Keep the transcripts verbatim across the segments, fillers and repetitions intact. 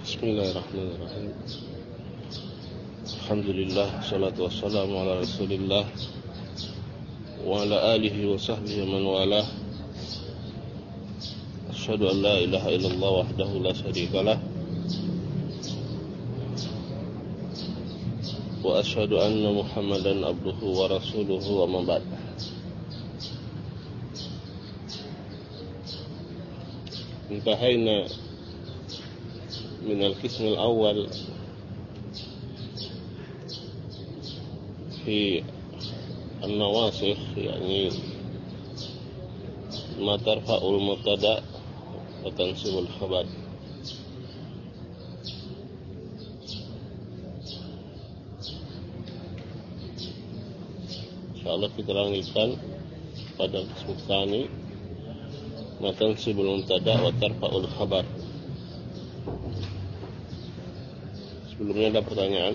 Bismillahirrahmanirrahim. Alhamdulillah, salatu wassalamu ala rasulillah wa ala alihi wa sahbihi man walah. Asyhadu an la ilaha illallah wahdahu la syarikalah wa asyhadu anna Muhammadan abduhu wa rasuluhu wa ma ba'd. Intahayna min al-qism al-awwal fi an-nawasikh, yani ma tarfa'ul mubtada wa tansibul khabar. Insyaallah kita lanjutkan pada qism tsani, ma tansibul mubtada wa tarfa'ul khabar. Sebelumnya ada pertanyaan?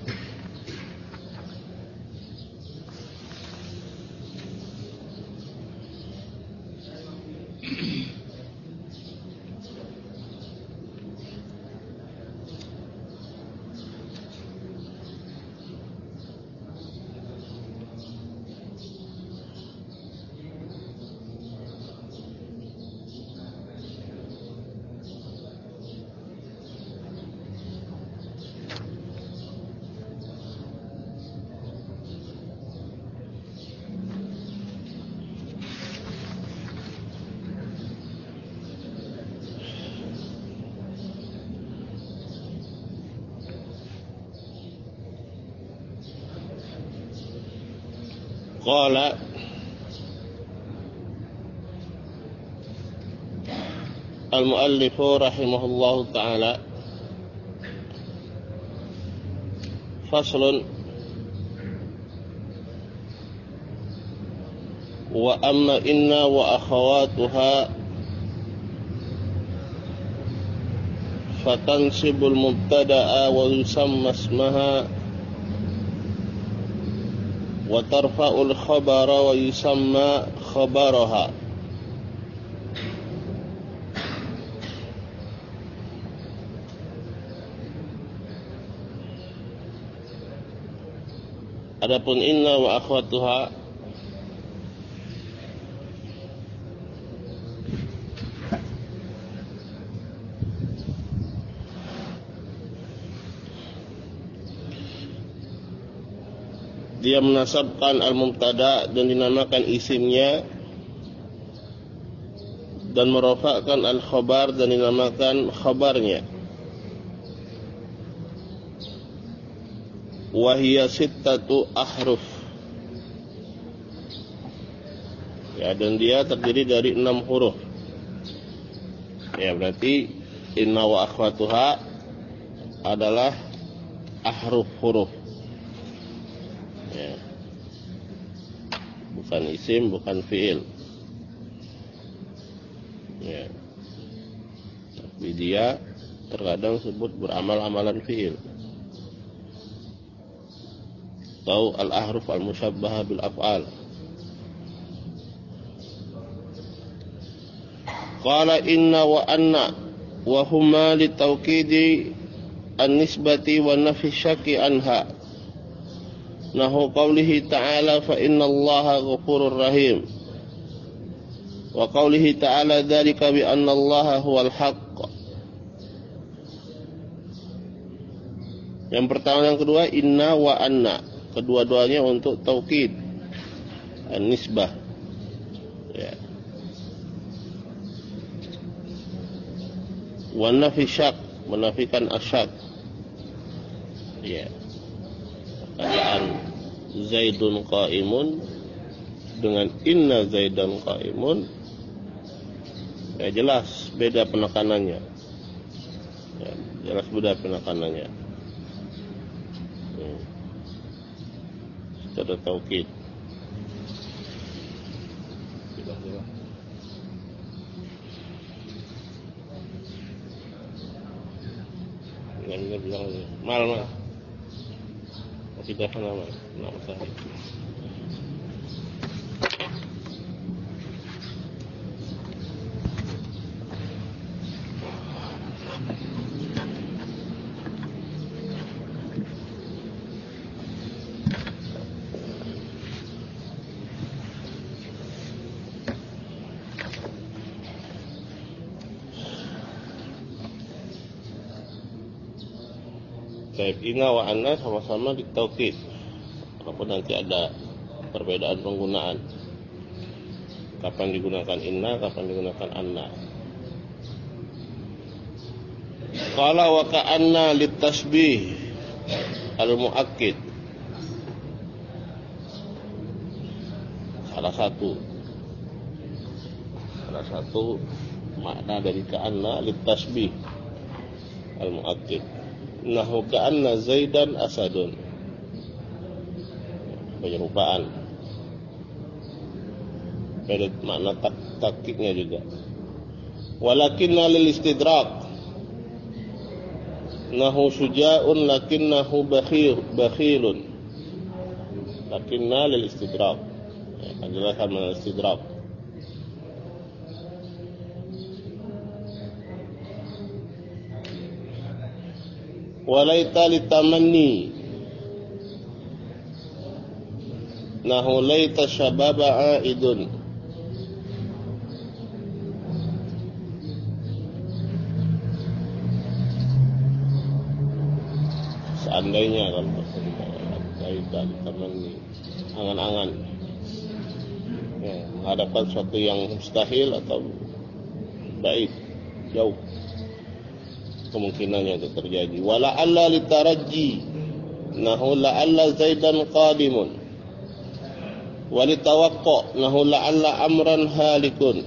Qala al-muallifu rahimahullahu ta'ala, faslun wa amma inna wa akhawatuha fatansibul mubtada'a wa yusamma ismaha wa tarfa'ul khabara wa yusamma khabaraha. Adapun inna wa akhwatuha, dia menasabkan al-mubtada dan dinamakan isimnya, dan merofakkan al-khabar dan dinamakan khabarnya. Wahiyya sittatu ahruf, ya, dan dia terdiri dari enam huruf. Ya, berarti inna wa akhwatuha adalah ahruf, huruf. Ya. Bukan isim, bukan fiil. Ya. Tapi dia terkadang sebut beramal amalan fiil. Atau al-ahruf al-musyabbahah bil af'al. Qala inna wa anna wa huma li tawkidi an-nisbati wa nafi syaki anha. Nahu qawlihi ta'ala fa inna allaha ghafurur rahim, wa qawlihi ta'ala dzalika bi anna allaha huwal haqq. Yang pertama, yang kedua inna wa anna, kedua-duanya untuk taukid an-nisbah, ya. Wa nafi syak, menafikan asyak, ya. Keadaan Zaidun qaimun dengan inna Zaidan qaimun, ya, jelas beda penekanannya, ya, jelas beda penekanannya, hmm. Secara taukid. Dengan bilang mal mal tidak nama nama saya. Baik, inna wa anna sama-sama ditaukid, walaupun nanti ada perbedaan penggunaan. Kapan digunakan inna, kapan digunakan anna. Qala wa ka'anna litasbih al-mu'akkid. Salah satu Salah satu makna dari ka'anna litasbih al-mu'akkid. Nahu ka'anna Zaidan asadun, penyerupaan. Ada makna tak takkiknya juga. Walakinna lil istidrak, nahu syuja'un lakinnahu bakhil bakhilun. Lakinna lil istidrak, adalah sama istidrak. Walaita litamanni, nahu laita syababa aidun. Seandainya, kalau laita litamanni, angan-angan, ya, menghadapkan sesuatu yang mustahil atau baik, jauh kemungkinannya itu terjadi. Wala alla litaraji, nahu la alla Zaidan qadimun. Walitawaqqa, nahu la alla amran halikun.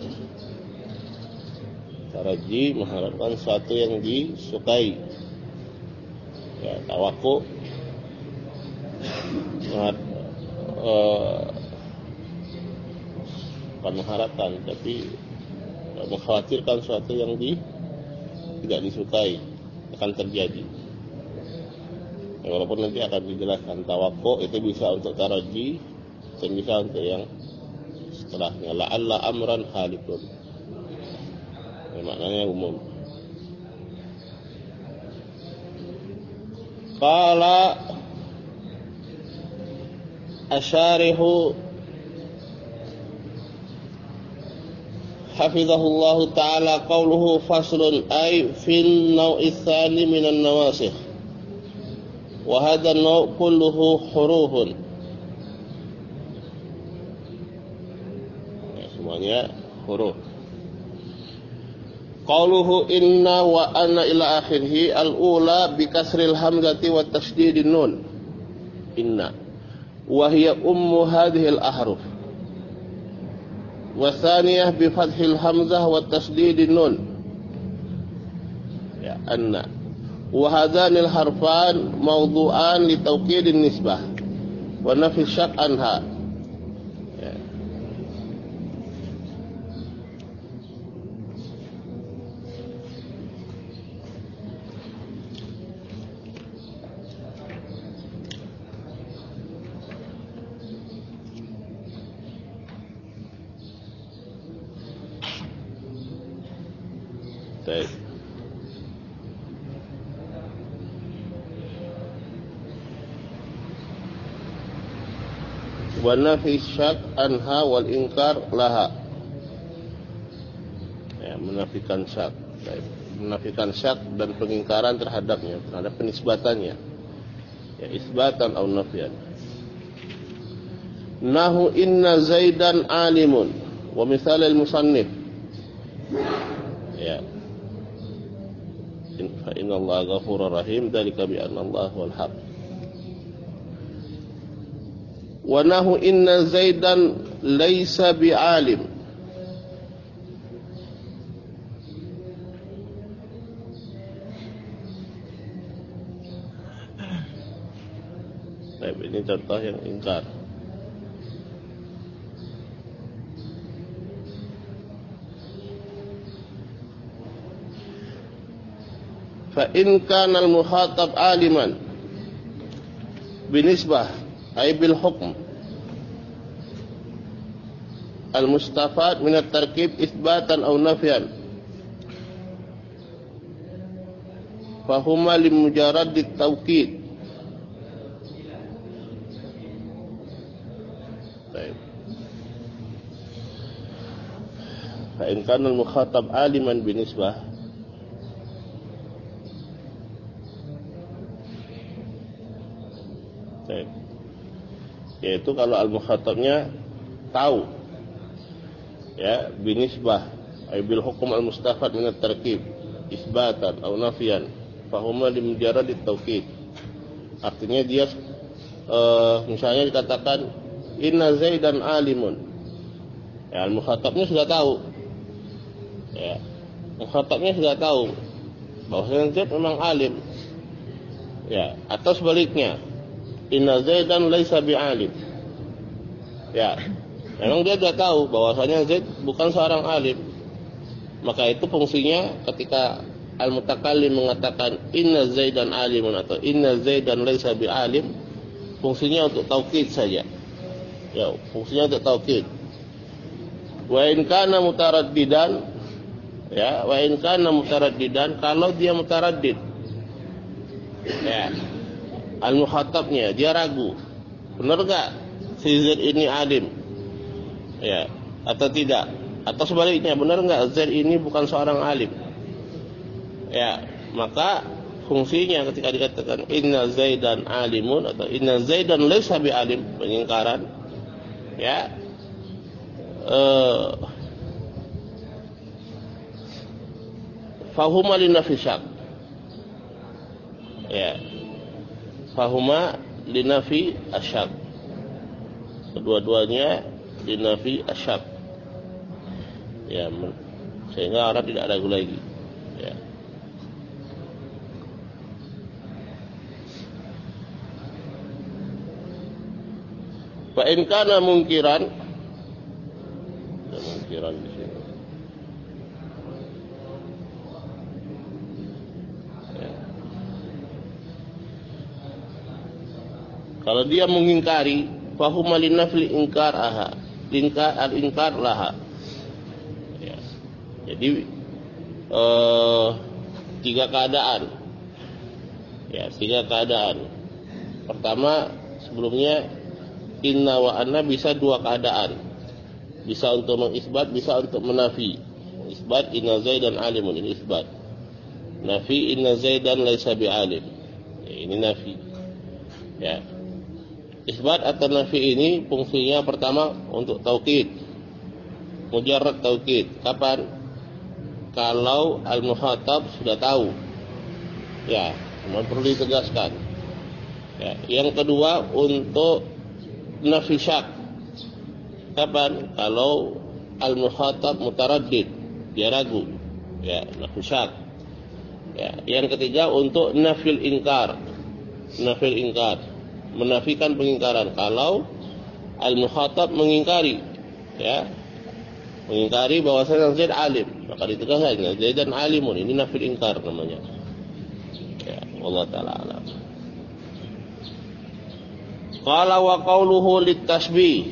Taraji mengharapkan sesuatu yang disukai. Ya, tawaqqa uh, bukan mengharapkan, tapi mengkhawatirkan sesuatu yang di tidak disukai akan terjadi. Ya, walaupun nanti akan dijelaskan tawakkul itu bisa untuk taraji dan bisa untuk yang setelahnya. La'alla amran halikun, ya, maknanya umum. Qala asyarihu hafizahullahu ta'ala qawluhu faslun ay fil naw'i tsani minan nawasikh wa hadha an-naw' kulluhu hurufun, ya, semuanya huruf. Qawluhu inna wa anna ila akhirih, al-ula bi kasril hamzati wa tasydidin nun, inna wa hiya ummu hadhihi al-ahruf. والثانية بفتح الهمزة والتشديد النون، ya, أن. وهذان الحرفان موضوعان لتوكيد النسبة ونفي الشك عنها. ya. Baik. Wa nafi syak anha wal inkar laha, ya, menafikan syak. Baik. Menafikan syak dan pengingkaran terhadapnya, terhadap penisbatannya, ya, isbatan atau nafian. Nahu inna Zaidan alimun wa misal al-musannif, ya, fa inna Allah ghafurur rahim, dzalika bi anna Allah wal haq. Wa nahu inna Zaidan laisa bi'alim, nah, ini contoh yang ingkar. Fa in kana al-mukhatab aliman binisbah ay bil hukm al-mustafad min at-tarkib itsbatan aw nafyan, fa huma li mujarrad at-tawkid. Baik. Fa in kana al-mukhatab aliman binisbah Yaitu kalau al-mukhatabnya tahu, ya, binisbah ay bil hukm al-mustafad min at-tarkib isbatan atau nafian fahuma limujarrad at-taukid. Artinya dia uh, misalnya dikatakan inna Zaidan alimun, ya, al-mukhatabnya sudah tahu, ya, mukhatabnya sudah tahu bahwa Zaid memang alim, ya, atau sebaliknya inna Zaidan laisa bi'alim, ya, memang dia sudah tahu bahwasanya Zaid bukan seorang alim. Maka itu fungsinya ketika al-mutakallim mengatakan inna Zaidan alimun atau inna Zaidan laisa bi'alim, fungsinya untuk taukid saja, ya, fungsinya untuk taukid. Wa in kana mutaraddidan, ya, wa in kana mutaraddidan, kalau dia mutaraddid, ya, al-mukhatabnya dia ragu, benar enggak si Zaid ini alim, ya, atau tidak, atau sebaliknya benar enggak Zaid ini bukan seorang alim, ya, maka fungsinya ketika dikatakan inna Zaidan alimun atau inna Zaidan laysa bi alim, pengingkaran, ya, eh, fahuma linafi syak, ya, fahuma linafi asyak, kedua-duanya linafi asyak, ya, sehingga orang tidak ragu lagi, ya. Fa in kana mungkiran, ya, mungkiran di sini, ya. Kalau dia mengingkari, fahuma linafli ingkar aha, ingkar al ingkar laha, ya. Jadi eh, tiga keadaan, ya, tiga keadaan. Pertama, sebelumnya inna wa anna bisa dua keadaan, bisa untuk mengisbat, bisa untuk menafi. Isbat inna Zaidan alimun, ini isbat. Nafi inna Zaidan laisa bi'alim, ya, ini nafi, ya. Isbat atau nafi ini fungsinya pertama untuk taukid, mujarrad taukid. Kapan? Kalau al-mukhatab sudah tahu, ya, cuma perlu ditegaskan, ya. Yang kedua untuk nafi syak. Kapan? Kalau al-mukhatab mutaraddid, dia ragu, ya, nafi syak, ya. Yang ketiga untuk nafil ingkar, nafil ingkar, menafikan pengingkaran. Kalau al-mukhatab mengingkari, ya, mengingkari bahwasanya Zaid alim, maka ditegaskan Zaidan alimun, ini nafil ingkar namanya, ya. Allah taala alam. Qala wa qawluhu litasbih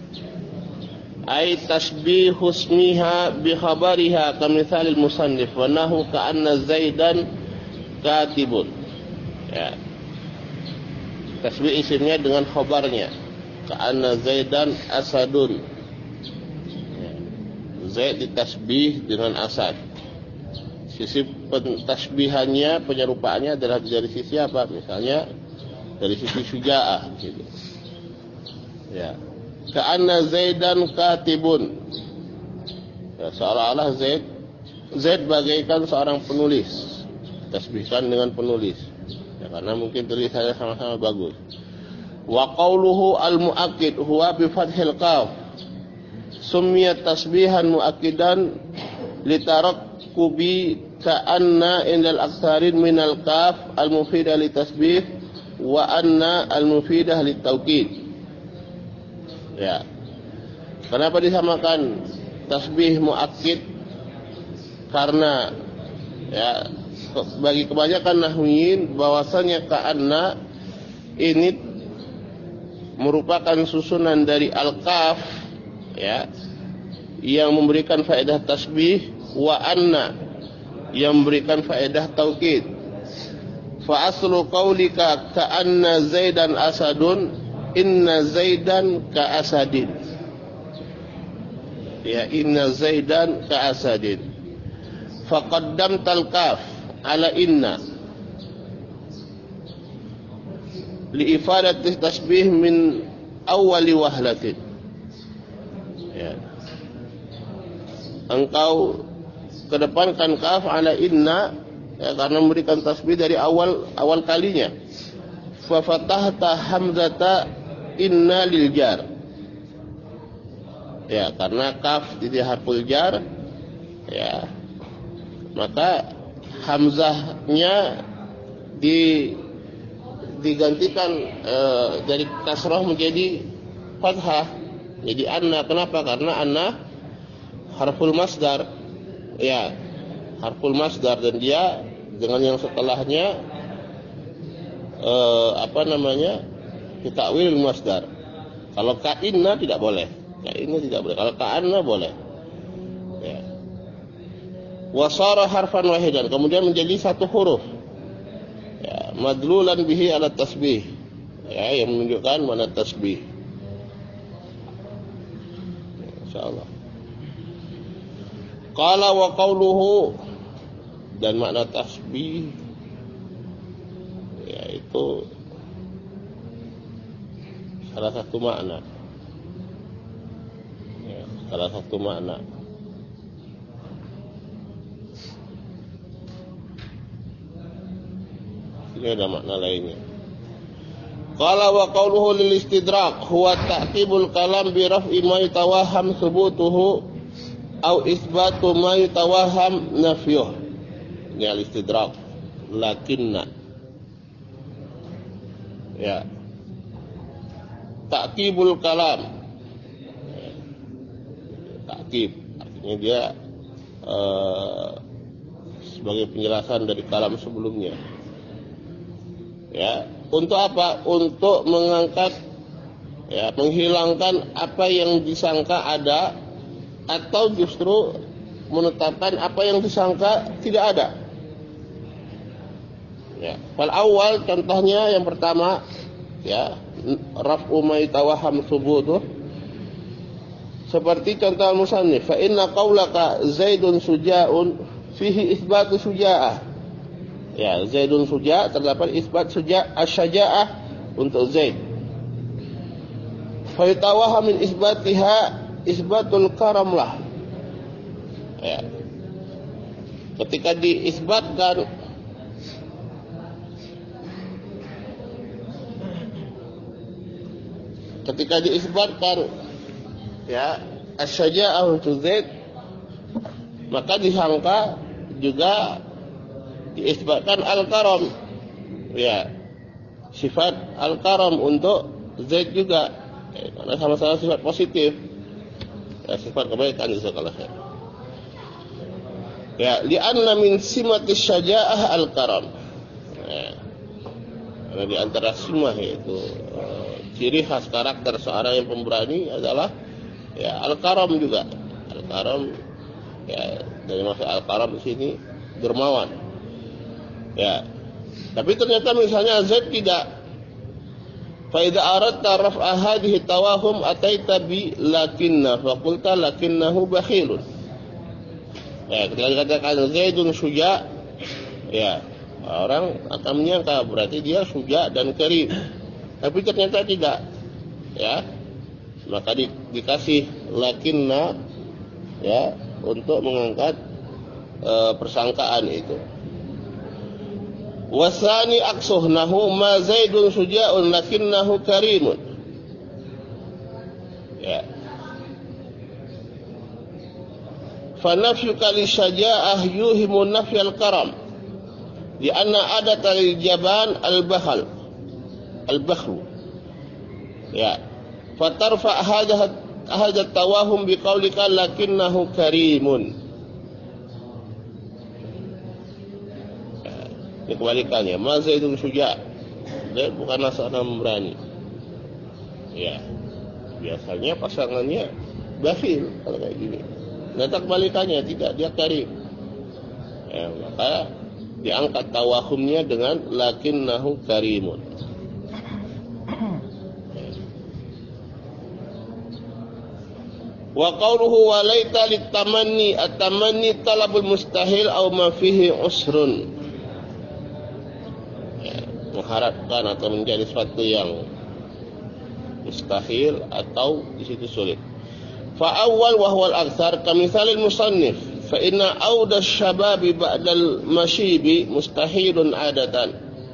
ay tasbih husmiha bi khabariha kamithal al-musannif wa nahu ka'anna Zaidan katibun, ya. Tasbih isimnya dengan khabarnya, ka'anna Zaidan asadun, ya. Zaid ditasbih dengan asad. Sisi pentasbihannya, penyerupaannya adalah dari sisi apa? Misalnya dari sisi syuja'ah, gitu, ya. Ka'anna Zaidan katibun, ya, seolah-olah Zaid Zaid bagaikan seorang penulis, tasbihkan dengan penulis, ya, karena mungkin tulisannya sama-sama bagus. Wa qawluhu al-mu'akkid huwa bi fathil qaf summiya tasbihan mu'akkidan litarakkubi ka'anna indal aktsarin minal qaf al-mufidah litasbih wa anna al-mufidah litawkid, ya. Kenapa disamakan tasbih muakkid? Karena, ya, bagi kebanyakan nahwiyin bahwasanya ka'anna ini merupakan susunan dari al-qaf, ya, yang memberikan faedah tasbih, wa anna yang memberikan faedah taukid. Fa aslu qaulika ka'anna Zaidan asadun inna Zaidan ka'asadin, ya, inna Zaidan ka'asadin. Fa qaddamtal kaf ala inna li ifadati tasbih min awwali wahlatin. Ya. Engkau kedepankan kaf ala inna, ya, karena memberikan tasbih dari awal awal kalinya. Fa fatahta hamzata inna lil jar. Ya, karena kaf jadi harful jar, ya, maka hamzahnya di digantikan e, dari kasrah menjadi fathah, jadi anna. Kenapa? Karena anna harful masdar, ya, harful masdar, dan dia dengan yang setelahnya e, apa namanya, ditakwil masdar. Kalau ka inna tidak boleh, ka inna tidak boleh. Kalau ka anna boleh. Ya. Wasara harfan wahidan, kemudian menjadi satu huruf, ya, madlulan bihi ala tasbih, ya, yang menunjukkan mana tasbih. Insyaallah. Qala wa qawluhu, dan makna tasbih yaitu salah satu makna, ya, salah satu makna. Ini ada makna lainnya. Qala wa qawluhu lil istidrak huwa ta'qibul kalam bi raf'i ma yatawahham thubutuhu au isbatu ma yatawahham nafyuh. Ini al istidrak, lakinna, ya, ta'qibul kalam, ta'qib artinya dia uh, sebagai penjelasan dari kalam sebelumnya. Ya, untuk apa? Untuk mengangkat, ya, menghilangkan apa yang disangka ada, atau justru menetapkan apa yang disangka tidak ada. Ya, fal awal contohnya yang pertama, ya, raf'u ma yatawahham thubutuh, seperti contoh al-musannif, fa inna qaulaka Zaidun suja'un fihi isbatu suja'ah. Ya, Zaidun suja', terdapat isbat suja' asy-syaja'ah untuk Zaid. Fa yatawahham min isbatiha isbatul karam lah. Ya. Ketika diisbatkan ketika diisbatkan ya asy-syaja'ah untuk Zaid, maka disangka juga diisbatkan al-karam, ya, sifat al-karam untuk Zaid juga, ya, karena sama-sama sifat positif, ya, sifat kebaikan itu kalau saya. Ya, li'anna min simatis syaja'ah al-karam. Ya, karena di antara simah, yaitu uh, ciri khas karakter seorang yang pemberani adalah, ya, al-karam juga. Al-karam, ya, dari maksud al-karam di sini dermawan. Ya, tapi ternyata misalnya Zaid tidak. Fa idza aradta raf'a hadhihi tawahum ataita bi lakinna fa qulta lakinnahu bakhilun. Ya, ketika dikatakan Zaidun suja', ya, orang akan menyangka berarti dia suja' dan karim. Tapi ternyata tidak. Ya. Maka di, dikasih lakinna, ya, untuk mengangkat e, persangkaan itu. Wasani aksuhnahu ma Zaidun suja'un lakinnahu karimun. Ya. Fa nafyuka li syaja'ah yuhimu nafyal karam. Di anna adat al-jaban al-bakhal. Al-bakhlu. Ya. Fa tarfa hadha hadha tawahum biqaulika lakinnahu karimun. Ini kebalikannya, ma Zaidun suja', Zaid bukanlah seorang berani. Ya, biasanya pasangannya bakhil kalau kayak gini. Ternyata kebalikannya, tidak, dia karim. Ya, maka diangkat tawahumnya dengan lakinnahu karimun. Wa qawluhu wa laita litamanni, at-tamanni talabul mustahil aw ma fihi usrun. mengharapkan atau menjadi sesuatu yang mustahil atau di situ sulit. Fa awwal wa huwa al-aktsar kamithal al-musannif fa inna awda asy-syababi ba'da al-mashibi mustahilun adatan.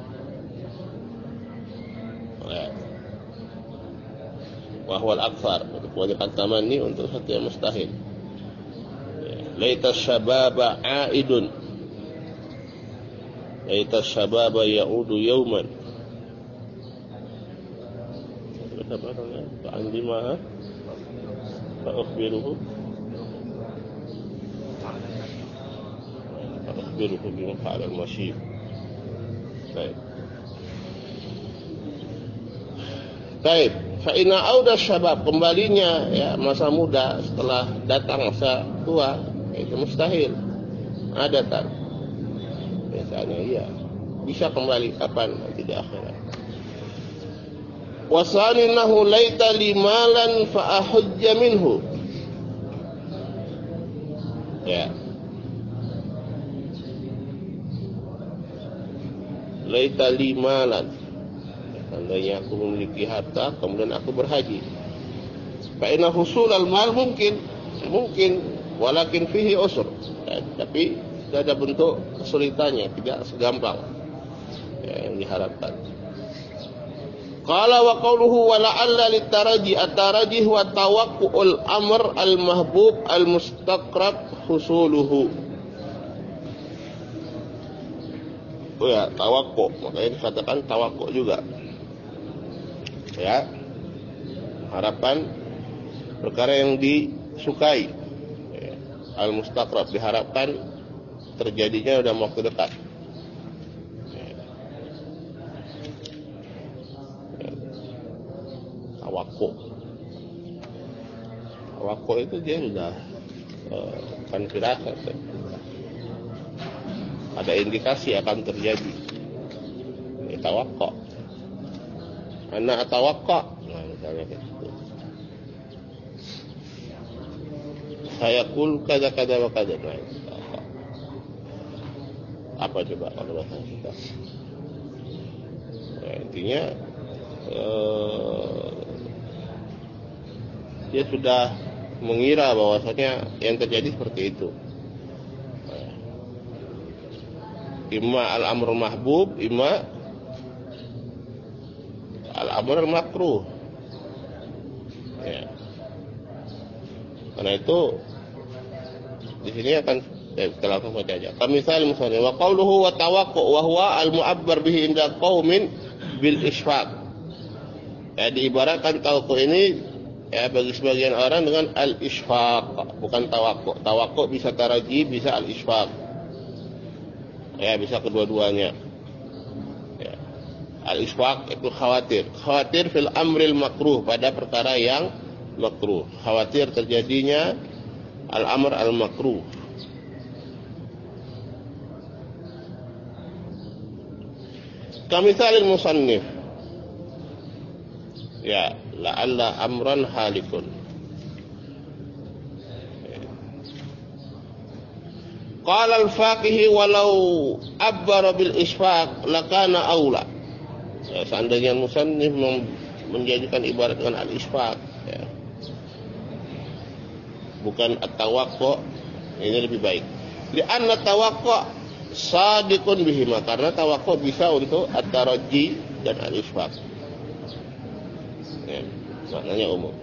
Wa huwa al-aktsar, kewajiban tamanni untuk sesuatu yang mustahil. Laita asy-syababa 'aidun. Laita asy-syababa ya'udu yawman. Fa'andimaha fa'ukhbiruhu fa'ukhbiruhu bima fa'ala al-masyib. Baik. Baik, fa'ina auda syabab, kembalinya ya masa muda setelah datang masa tua itu mustahil. Adatan. Biasanya iya. Bisa kembali kapan? Nanti di akhirat. Wasaninahu laita limalan fa ahujja minhu. Ya. Laita limalan. Seandainya aku memiliki harta, kemudian aku berhaji. Fa inna husulal mal mungkin, mungkin, walakin fihi usr. Ya, tapi tidak ada bentuk kesulitannya, tidak segampang ya, yang diharapkan. Qala wa qawluhu wa la'alla litaraji at-taraji wa tawaqqu'ul amr al-mahbub al-mustaqrab husuluhu. Oh ya, tawaqqu'u, makanya dikatakan tawaqqu'u juga. Ya, harapan perkara yang disukai ya. Al-mustaqrab, diharapkan terjadinya dalam waktu dekat ya. Ya. Tawakku Tawakku itu dia sudah uh, bukan firasat ya. Ada indikasi akan terjadi ya, tawakku. Ana atawaqqa, nah misalnya gitu. Saya kul kada kada wa kada. Nah, apa coba kalau bahasa kita? Ya, intinya eh, dia sudah mengira bahwasanya yang terjadi seperti itu. Imma al-amr mahbub, imma al-amr makruh. Ya. Karena itu di sini akan ya, kita langsung baca aja. Kamisal misalnya wa qauluhu wa tawaqqu wa huwa al-mu'abbar bihi inda qaumin bil isfaq. Ya, diibaratkan tawaqqu ini ya bagi sebagian orang dengan al-isfaq, bukan tawaqqu. Tawaqqu bisa taraji, bisa al-isfaq. Ya, bisa kedua-duanya. Al-isfaq itu khawatir. Khawatir fil amril makruh, pada perkara yang makruh. Khawatir terjadinya al-amr al-makruh. Kamisalil musannif. Ya, la'alla amran halikun. Qala al-faqih walau abbara bil isfaq lakana aula. Ya, seandainya musannif menjadikan ibarat dengan al-isfaq ya, bukan at-tawaqqu, ini lebih baik. Li'anna tawaqqu sadiqun bihima, karena tawaqqu bisa untuk at-taraji dan al-isfaq ya, maknanya umum.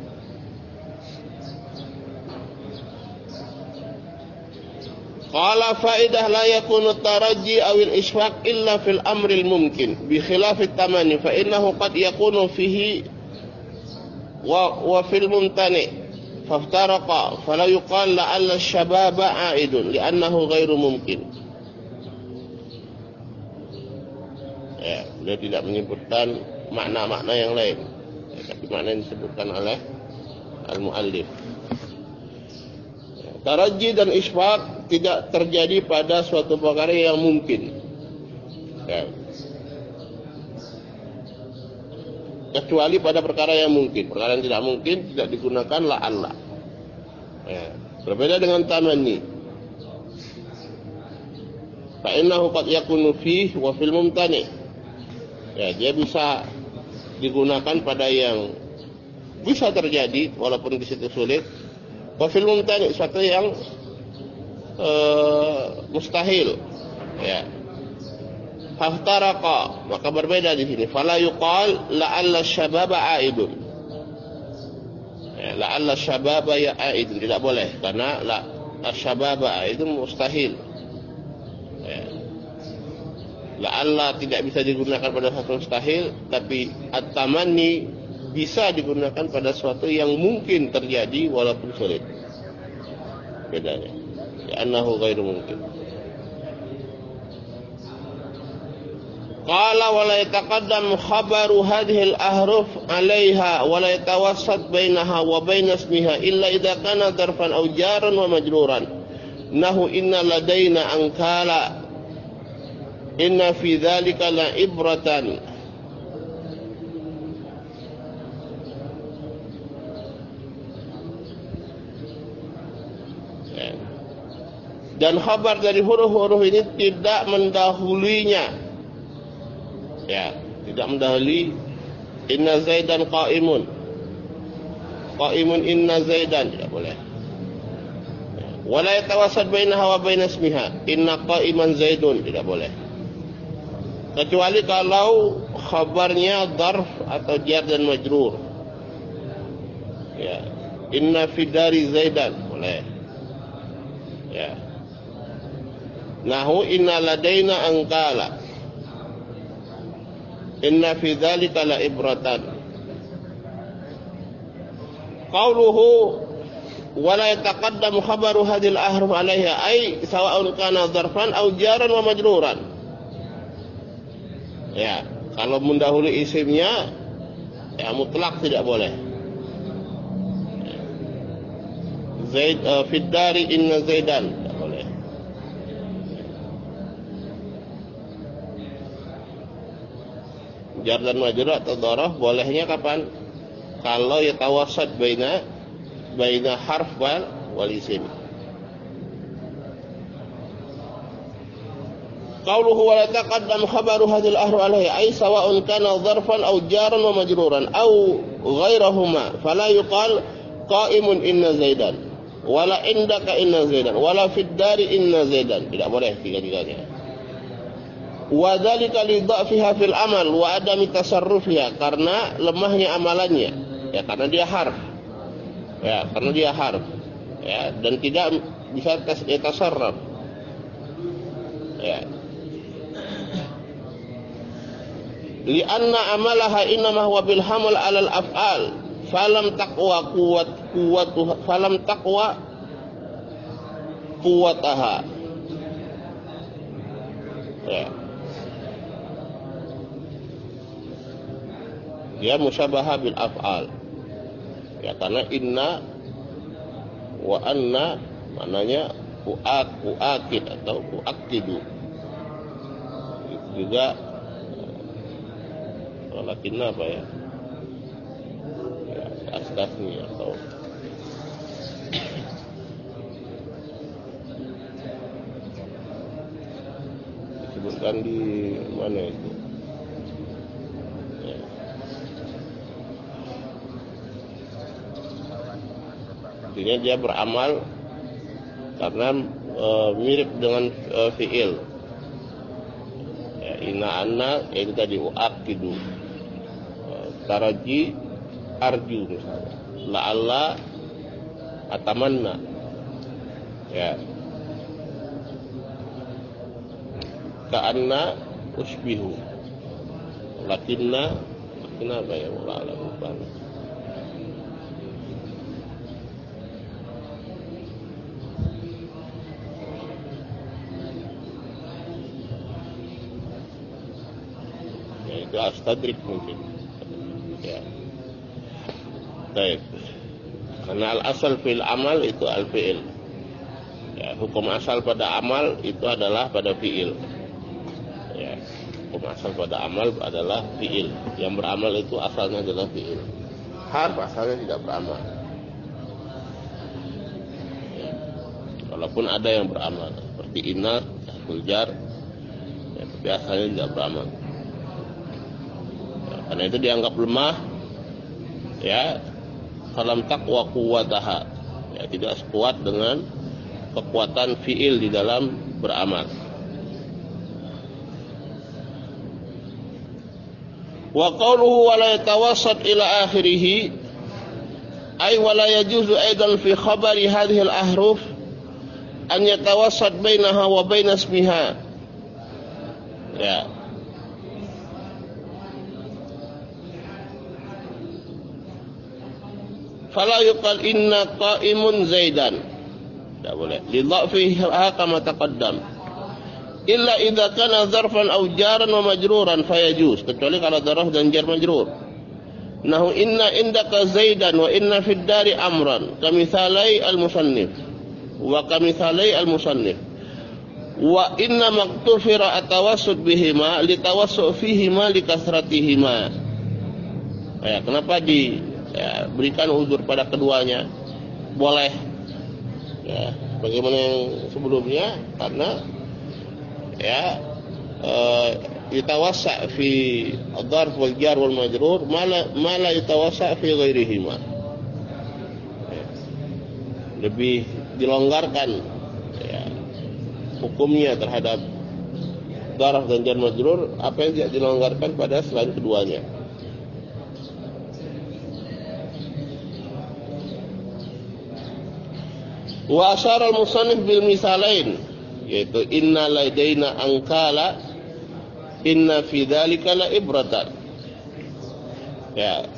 Qala faidah la yakunu taraji awil isfaq illa fil amril mumkin bi khilafit tamani fa innahu qad yakunu fihi wa wa fil mumtani faftaraqa fala yuqal la'alla asy-syababa 'aidun li'annahu ghairu mumkin. Ya, beliau tidak menyebutkan makna-makna yang lain ya, tapi makna yang disebutkan oleh al-muallif. Taraji dan isfaq tidak terjadi pada suatu perkara yang mungkin ya. Kecuali pada perkara yang mungkin. Perkara yang tidak mungkin tidak digunakan la'alla ya. Berbeda dengan tamanni. Fa innahu qad yakunu fihi wa fil mumtani Ya, dia bisa digunakan pada yang bisa terjadi walaupun di situ sulit. Wa fil mumtani, suatu yang uh, mustahil. Ya. Fahtaraqa, maka berbeda di sini. Fala yuqal la'alla syababa aidun. Ya, la'alla syababa ya aidun, tidak boleh karena la asyababa aidun mustahil. Ya. La'alla tidak bisa digunakan pada satu mustahil, tapi at-tamanni bisa digunakan pada sesuatu yang mungkin terjadi walaupun sulit. Bedanya. Ya annahu ghairu mungkin. Qala wa la yataqaddam khabaru hadhihi al-ahruf 'alayha wa la yatawassat bainaha wa bain ismiha illa idza kana darfan aw jaran wa majruran. Nahu inna ladaina ankala inna fi dzalika la ibratan. Dan khabar dari huruf-huruf ini tidak mendahulunya. Ya, tidak mendahului inna zaidan qaimun. Qaimun inna zaidan, tidak boleh. Wala yatawassat bainaha wa bain ismiha inna qaiman zaidun, tidak boleh. Kecuali kalau khabarnya dzarf atau jar dan majrur. Ya, inna fi dari zaidan, boleh. Ya. Nahu inna ladaina angkala. Inna fi dzalika la ibratan. Qauluhu wa la yataqaddamu khabaru hadhil ahruf 'alayha ay sawa'un kana dzarfan aw jaran wa majruran. Ya, kalau mendahului isimnya ya mutlak tidak boleh. Zaid uh, fi dari inna zaidan, tidak boleh. Jar dan majrur atau dzaraf bolehnya kapan? Kalau yatawassat baina baina harf wal wal isim. Qauluhu wa la taqaddam khabaru hadhil ahru alaihi ay sawa'un kana dzarfan aw jaran wa majruran aw ghairahuma fala yuqal qa'imun inna zaidan wala indaka inna zaidan wala fid dari inna zaidan, tidak boleh tiga-tiganya. Wa dzalika li dha'fiha fil amal wa adami tasarrufiha, karena lemahnya amalannya, ya karena dia harf. Ya, karena dia harf. Ya, dan tidak bisa tas tasarruf. Ya. Li anna amalaha innama huwa bil hamal 'ala al af'al falam taqwa quwwat quwwatuha falam taqwa quwwataha. Ya. Dia musyabaha bil af'al. Ya, karena inna wa anna maknanya uak uakid atau uakidu. Juga lakinna apa ya? Ya, astasni atau disebutkan di mana itu? Artinya dia beramal karena e, mirip dengan e, fi'il. Ya, inna anna itu tadi uakidu. E, taraji arju misalnya. La'alla atamanna. Ya. Ka'anna usbihu. Lakinna lakinna apa ya? La'alla bukan. Itu astadrik mungkin. Ya. Baik. Karena al-asal fil amal itu al-fi'il. Ya, hukum asal pada amal itu adalah pada fi'il. Ya, hukum asal pada amal adalah fi'il. Yang beramal itu asalnya adalah fi'il. Harf asalnya tidak beramal. Ya. Walaupun ada yang beramal seperti inna, harful jar, ya, tapi asalnya tidak beramal. Karena itu dianggap lemah, ya, falam taqwa quwwataha, ya, tidak sekuat dengan kekuatan fiil di dalam beramal. Wa qawluhu wa la yatawassat ila akhirih ay wa la yajuzu aidan fi khabari hadhihi al-ahruf an yatawassat bainaha wa baina ismiha. Ya. Fala yuqal inna qa'imun zaidan. Tidak boleh. Li dha'fiha kama taqaddam. Illa idza kana zarfan aw jaran wa majruran fayajuz, kecuali kalau zarf dan jar majrur. Nahu inna indaka zaidan wa inna fid dari amran kamithalai al-musannif wa kamithalai al-musannif wa inna maktufira atawassut bihima litawassu fihima likasratihima. Ya, kenapa di ya, berikan uzur pada keduanya? Boleh, ya, bagaimana yang sebelumnya, karena ya yatawassa fi ad-dharf wal jar wal majrur ma la ma la yatawassa fi ghairihima. Lebih dilonggarkan, ya, hukumnya terhadap dharf dan jar majrur apa yang tidak dilonggarkan pada selain keduanya. Wa asyara al-musannif bil misalain, yaitu inna ladaina angkala inna fi dzalika la ibratan. Ya.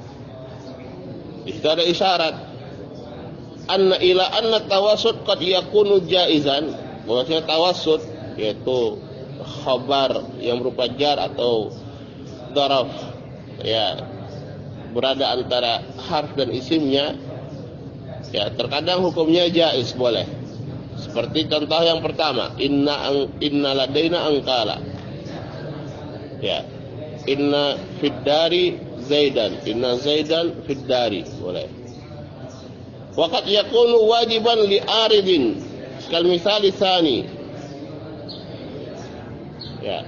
Itu ada isyarat anna ila anna tawassut qad yakunu jaizan, bahwasanya tawassut yaitu khabar yang berupa jar atau dharaf, ya, berada antara harf dan isimnya, ya, terkadang hukumnya jaiz, boleh. Seperti contoh yang pertama, inna ang, inna ladaina angkala, ya, inna fid dari zaidan, inna zaidan fid dari, boleh. Waqad yakunu wajiban li aridin kal misal tsani, ya,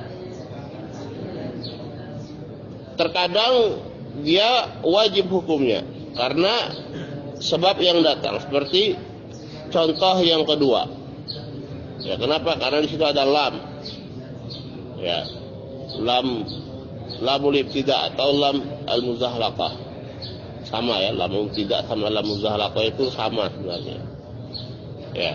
terkadang dia wajib hukumnya karena sebab yang datang, seperti contoh yang kedua. Ya, kenapa? Karena di situ ada lam. Ya. Lam lamul ibtida atau lam al-muzahlaqah. Sama, ya, lam ibtida sama lam muzahlaqah itu sama sebenarnya. Ya.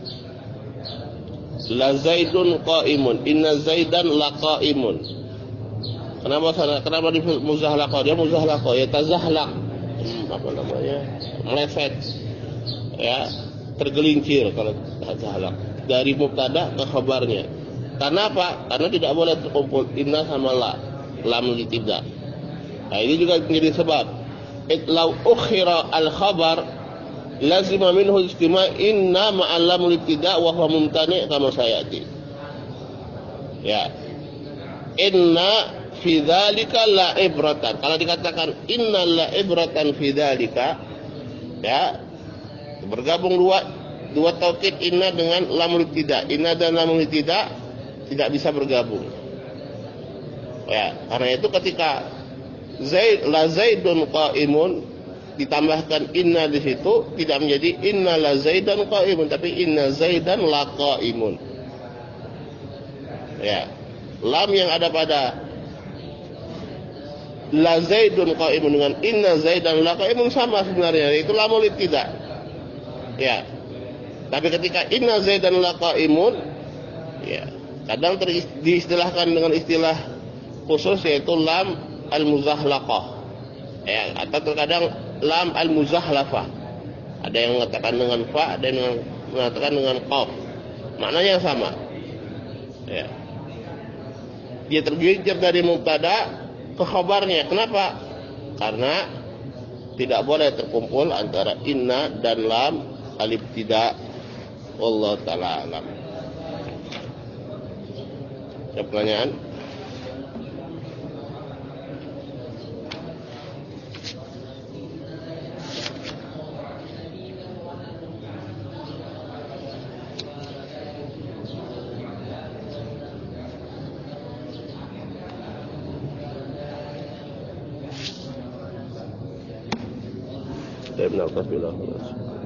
La zaidun qa'imun, inna zaidan laqa'imun. Kenapa sana? Kenapa di muzahlaqah? Dia muzahlaqah, ya tazahlaq. Hmm, apa namanya? Meleset. Ya, tergelincir kalau tazahlaq dari mubtada ke khabarnya. Karena apa? Karena tidak boleh terkumpul inna sama la, lam tidak. Nah, ini juga menjadi sebab. Itlau ukhira al-khabar lazima minhu istima' inna ma'al lam tidak wa huwa mumtani' kama sayati. Ya. Inna fi dzalika la ibratan. Kalau dikatakan inna la ibratan fi dzalika, ya, bergabung dua dua taukid inna dengan lamul tidak. Inna dan lamul tidak tidak bisa bergabung. Ya, karena itu ketika Zaid la Zaidun qa'imun ditambahkan inna di situ tidak menjadi inna la Zaidan qa'imun, tapi inna Zaidan la qa'imun. Ya. Lam yang ada pada la Zaidun qa'imun dengan inna Zaidan la qa'imun sama sebenarnya, itu lamul tidak. Ya. Tapi ketika inna zaidan laqaimun, ya, kadang ter, diistilahkan dengan istilah khusus yaitu lam al-muzahlaqah. Ya, atau terkadang lam al-muzahlafah. Ada yang mengatakan dengan fa, ada yang mengatakan dengan qaf. Maknanya sama. Ya. Dia tergelincir dari mubtada ke khabarnya. Kenapa? Karena tidak boleh terkumpul antara inna dan lam al-ibtida'. Wallahu ta'ala alam. Ada pertanyaan? Ibn al-Qabilah.